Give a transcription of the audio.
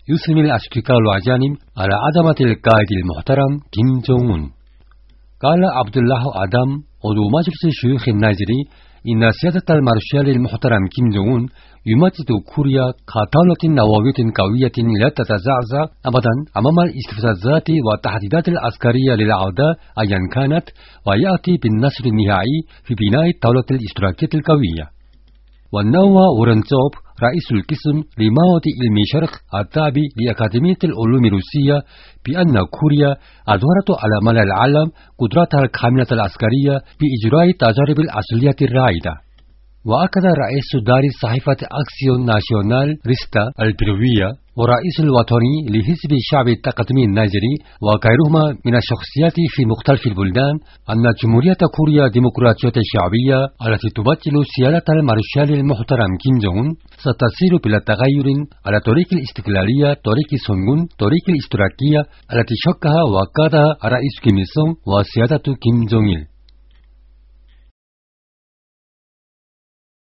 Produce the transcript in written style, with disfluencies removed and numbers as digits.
يثني الأشقاء الأعجانب على عظمة القائد المحترم كيم جونغ أون. قال عبد الله آدم عضو مجلس الشيوخ النيجيري إن سيادة المارشال المحترم كيم جونغ أون يمجد كوريا كدولة نووية قوية لا تتزعزع أبدا أمام الاستفزازات والتهديدات العسكرية للأعداء أيا كانت، ويأتي بالنصر النهائي في بناء الدولة الاشتراكية القوية. ونوى ورنتوب رئيس القسم لمعهد علم الشرق التابع لأكاديمية العلوم الروسية بأن كوريا أظهرت على ملأ العالم قدرتها الكاملة العسكرية بإجراء التجارب العسكرية الرائدة. وأكد رئيس دار صحيفة أكسيون ناسيونال ريستا البيروية ورئيس الوطني لحزب الشعب التقدمي النيجيري وغيرهما من الشخصيات في مختلف البلدان أن جمهورية كوريا الديمقراطية الشعبية التي تمثل سيادة المارشال المحترم كيم جونغ أون ستسير بلا تغير على طريق الاستقلالية، طريق سونغون، طريق الاشتراكية التي شقها وقادها الرئيس كيم إل سونغ وسيادة كيم جونغ إل.